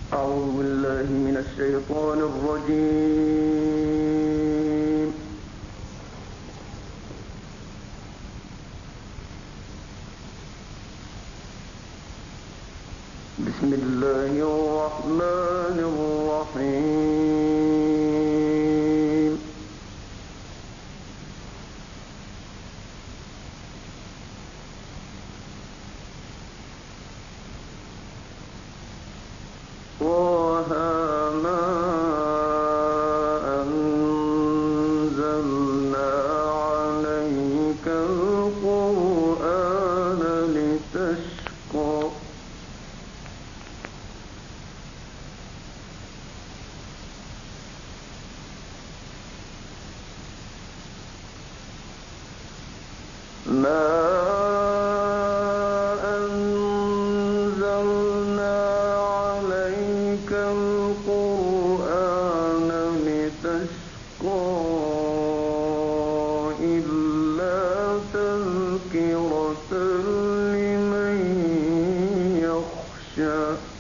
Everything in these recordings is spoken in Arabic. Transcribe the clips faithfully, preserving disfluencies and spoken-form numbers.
أعوذ بالله من الشيطان الرجيم. بسم الله الرحمن الرحيم. طه ما أنزلنا عليك القرآن لتشقى ما أنزلنا عليك القرآن لتشقى إلا تذكرة لمن يخشى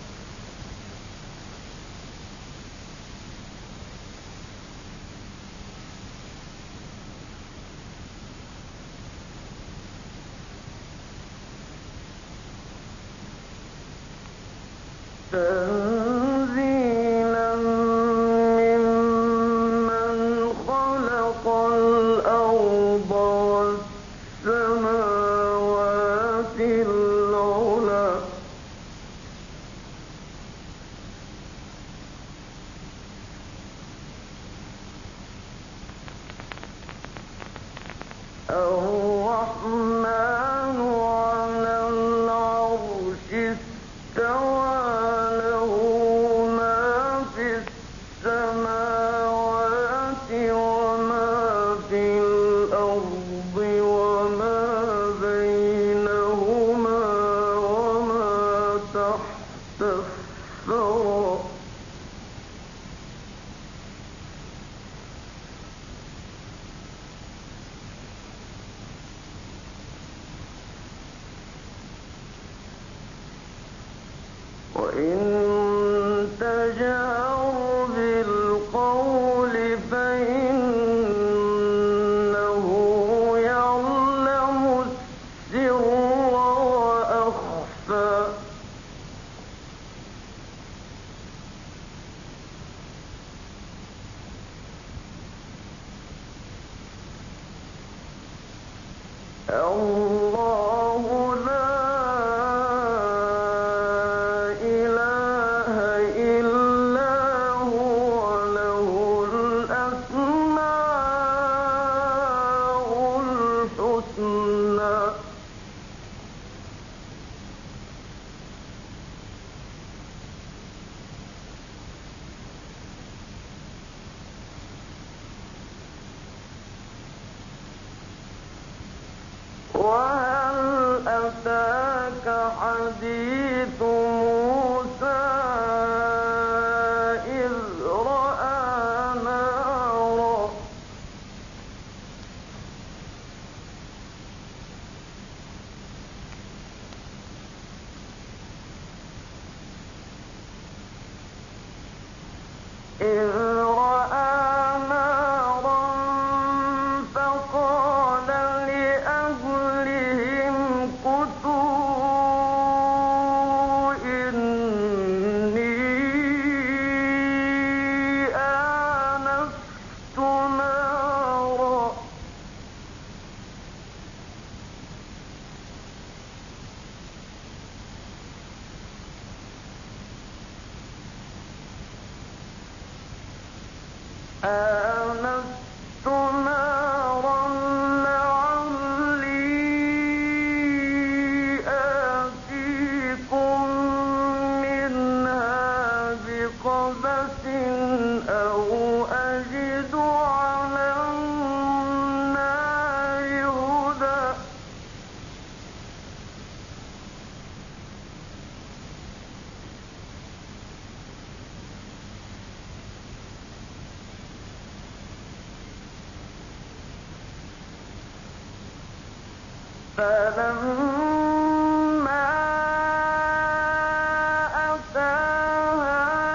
تنزيلا ممن خلق الأرض والسماوات العلى الرحمن على العرش استوى وإن تجهر بالقول فإنه يعلم السر وأخفى الله لا وهل أتاك حديث موسى إذ رأى نارا إذ رأى نارا فقال لأهلهم كثوا إني آنست نارا آنست نارا لعلي آتيكم منها بقبس أو أجد على النار هدى فلما أتاها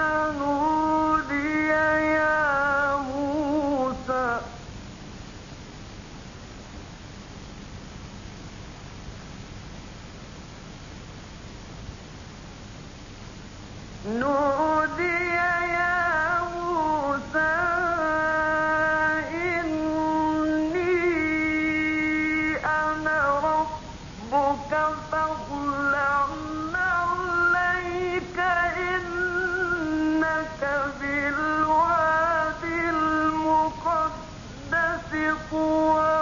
نودي يا موسى إني أنا ربك فاخلع نعليك إنك بالوادي المقدس طوى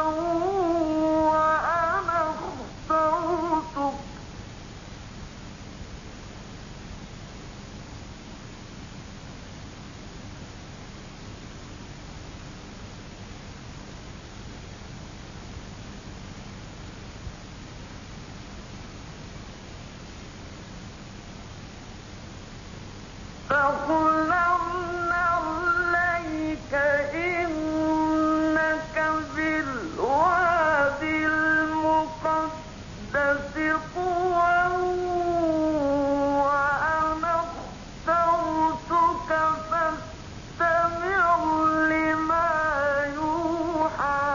وأنا اخترتك فاخلعنا عليك إنك بالوادي المقدس طوى وأنا اخترتك فاستمع لما يوحى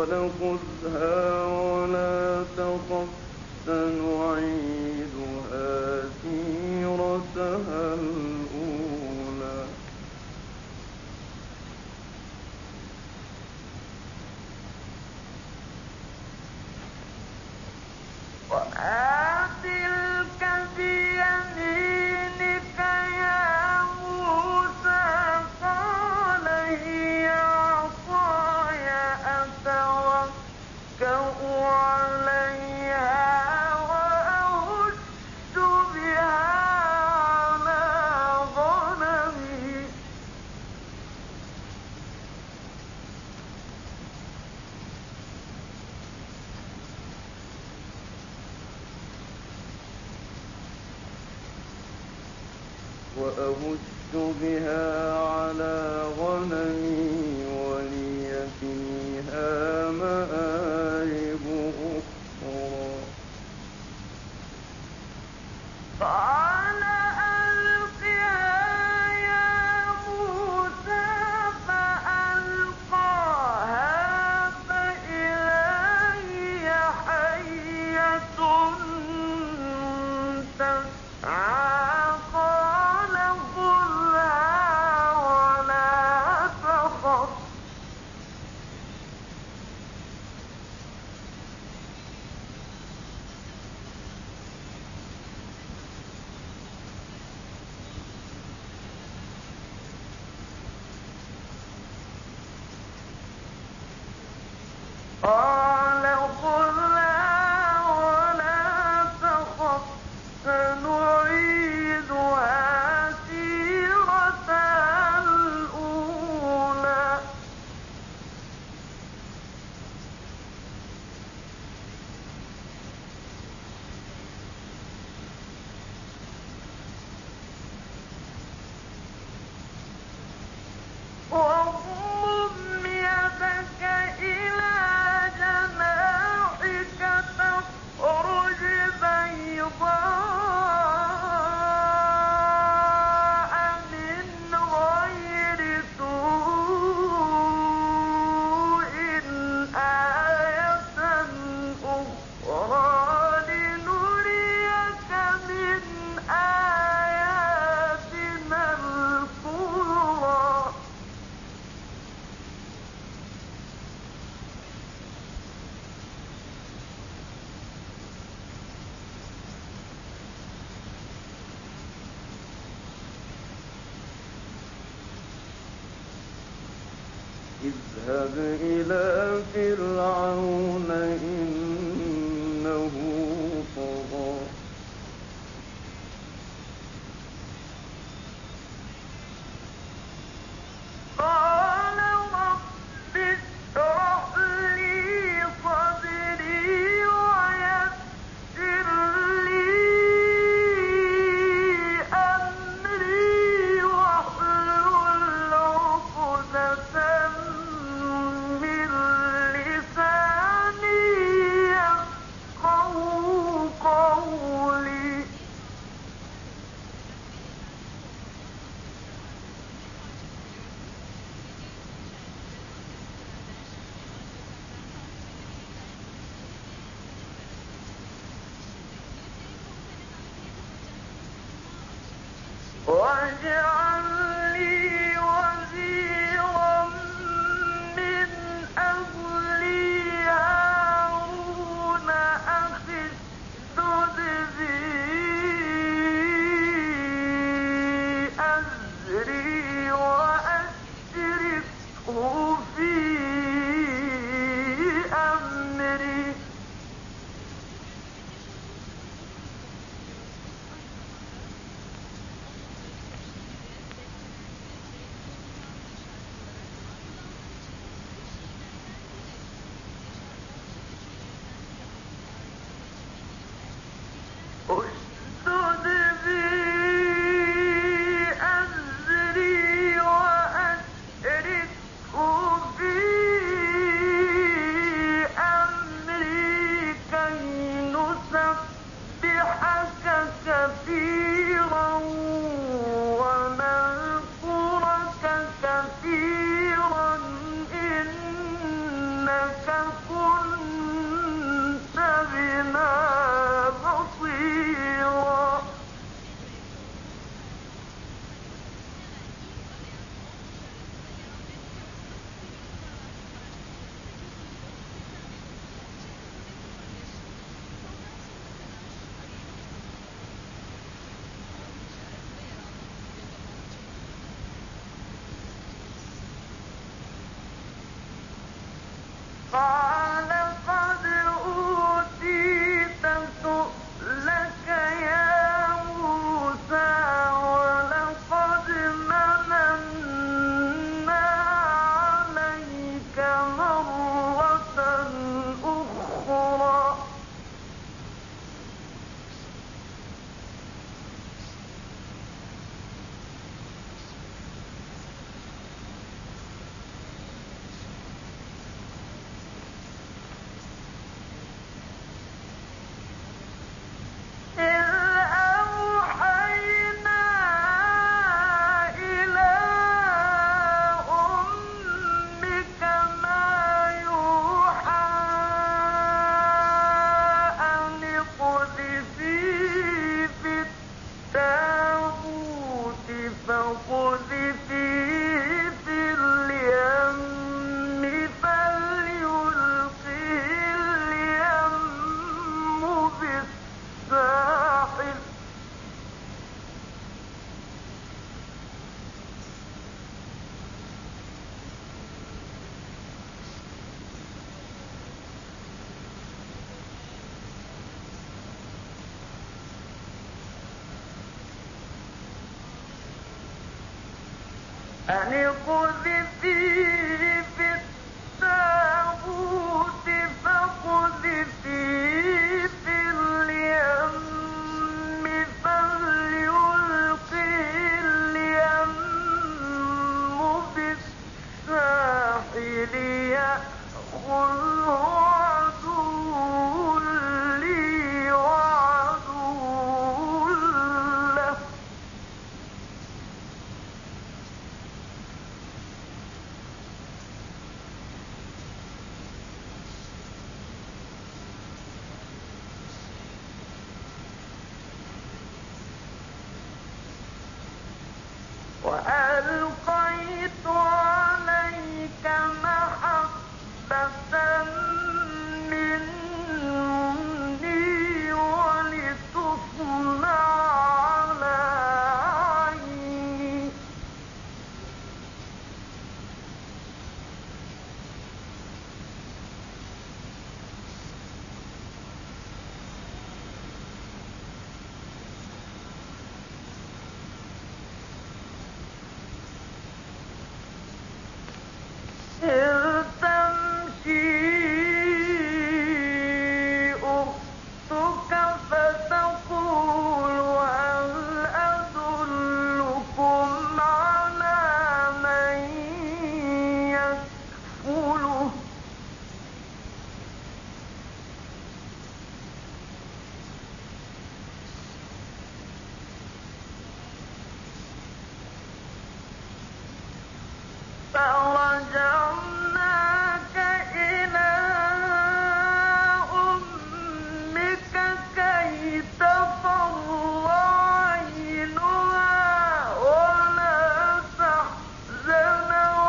خذها ولا تخف سنعيدها سيرتها الأولى وما تلك بيمينك يا موسى قال هي عصاي أتوكأ عليها وأهش بها على غنمي وأهش بها على غنمي ولي فيها مآرب أخرى قال ألقها يا موسى فألقاها فإذا هي حية تسعى قال خذها ولا تخف قال خذها ولا تخف سنعيدها سيرتها الأولى واضمم يدك إلى جناحك تخرج بيضاء من غير سوء آية أخرى لنريك من آياتنا الكبرى اذهب إلى فرعون إنه طغى قال رب اشرح لي صدري ويسر لي أمري واحلل عقدة من لساني يفقهوا قولي واجعل لي وزيرا من أهلي هارون أخي اشدد به أزري وأشركه في أمري قال قد أوتيت سؤلك يا موسى ولقد مننا عليك مرة أخرى أن اقذفيه في التابوت فاقذفيه في اليم فليلقه اليم بالساحل يأخذه عدو لي وعدو له وألقيت عليك محبة مني ولتصنع على عيني إذ تمشي أختك فتقول هل أدلكم على من يكفله فرجعناك إلى أمك كي تقر عينها ولا تحزن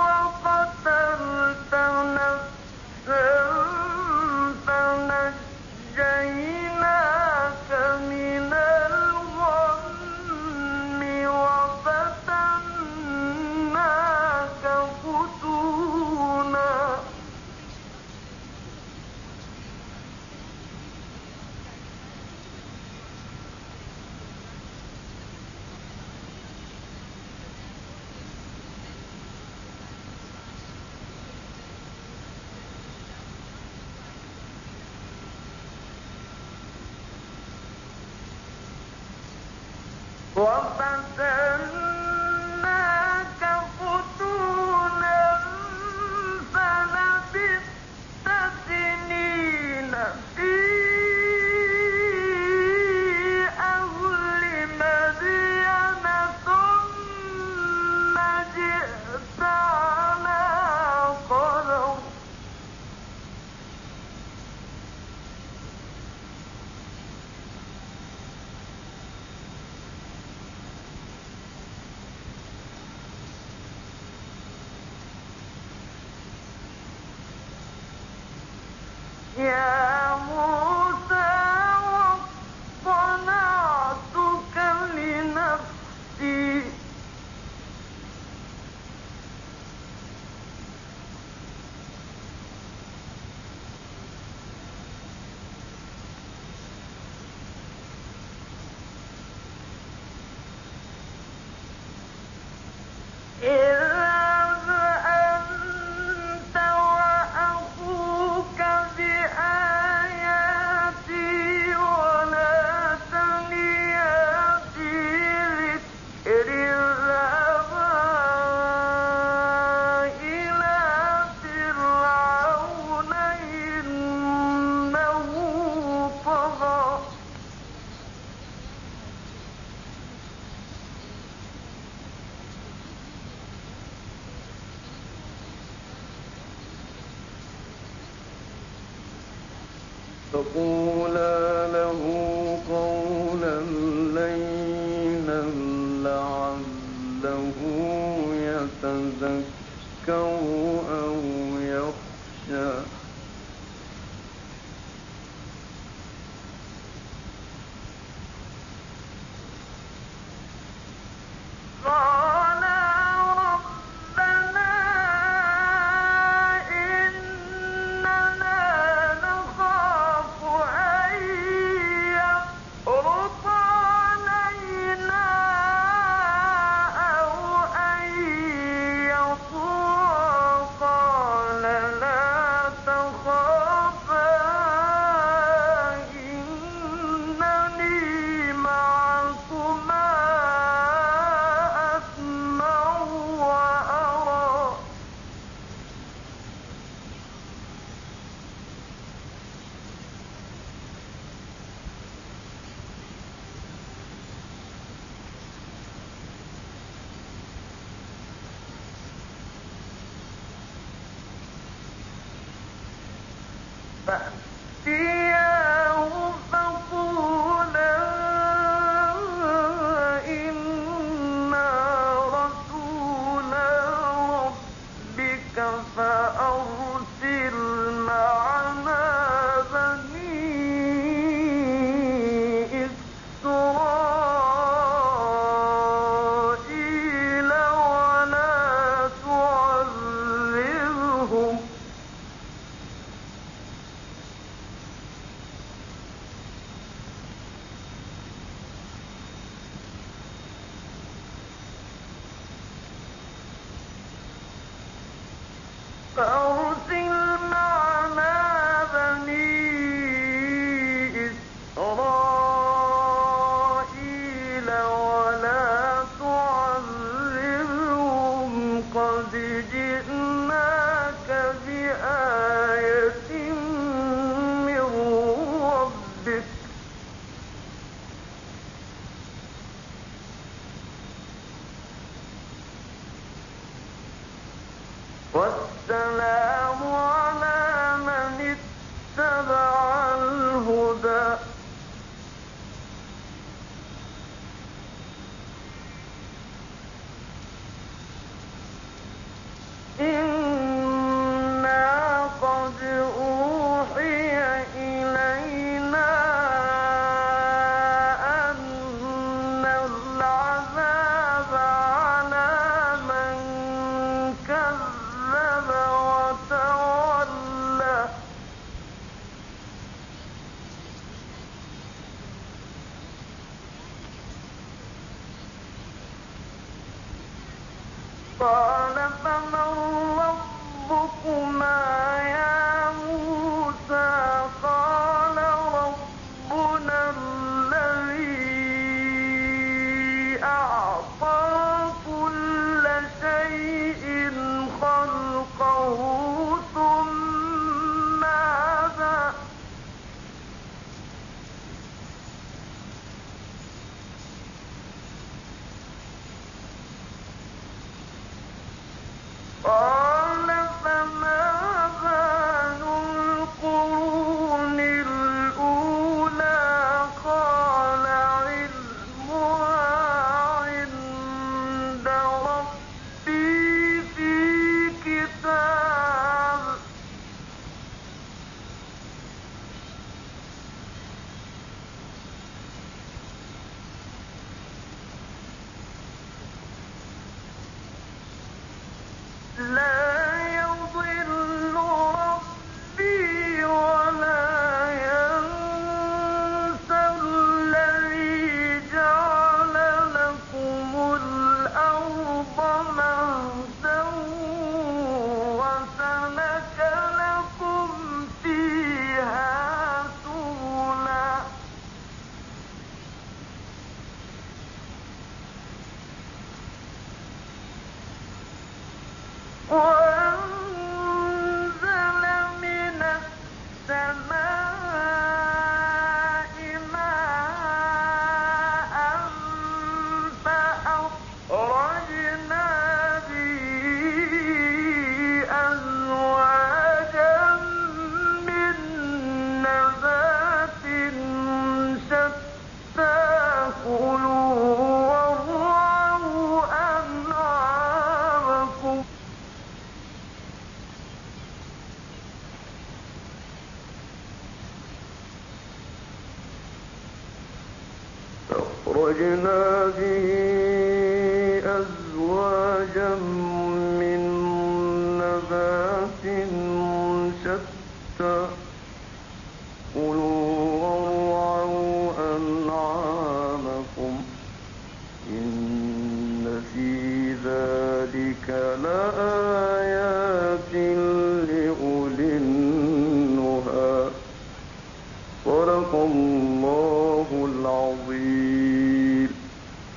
وقتلت نفسا فنجيناك من الغم وفتناك فتونا وفتناك فتونا فلبثت سنين في أهل مدين ثم جئت على قدر يا موسى واصطنعتك لنفسي فقولا له قولا لينا لعله يتذكر أو يخشى قالا ربنا إننا نخاف أن يفرط علينا أو أن يطغى قال لا تخافا إنني معكما أسمع وأرى فأتياه فقولا إنا رسولا ربك فأرسل معنا بني إسرائيل ولا تعذبهم فأرسل معنا بني إسرائيل ولا تعذبهم قد جئناك بآية من ربك والسلام على من اتبع الهدى إنا قد أوحي إلينا أن العذاب على من كذب وتولى أخرجنا به أزواجا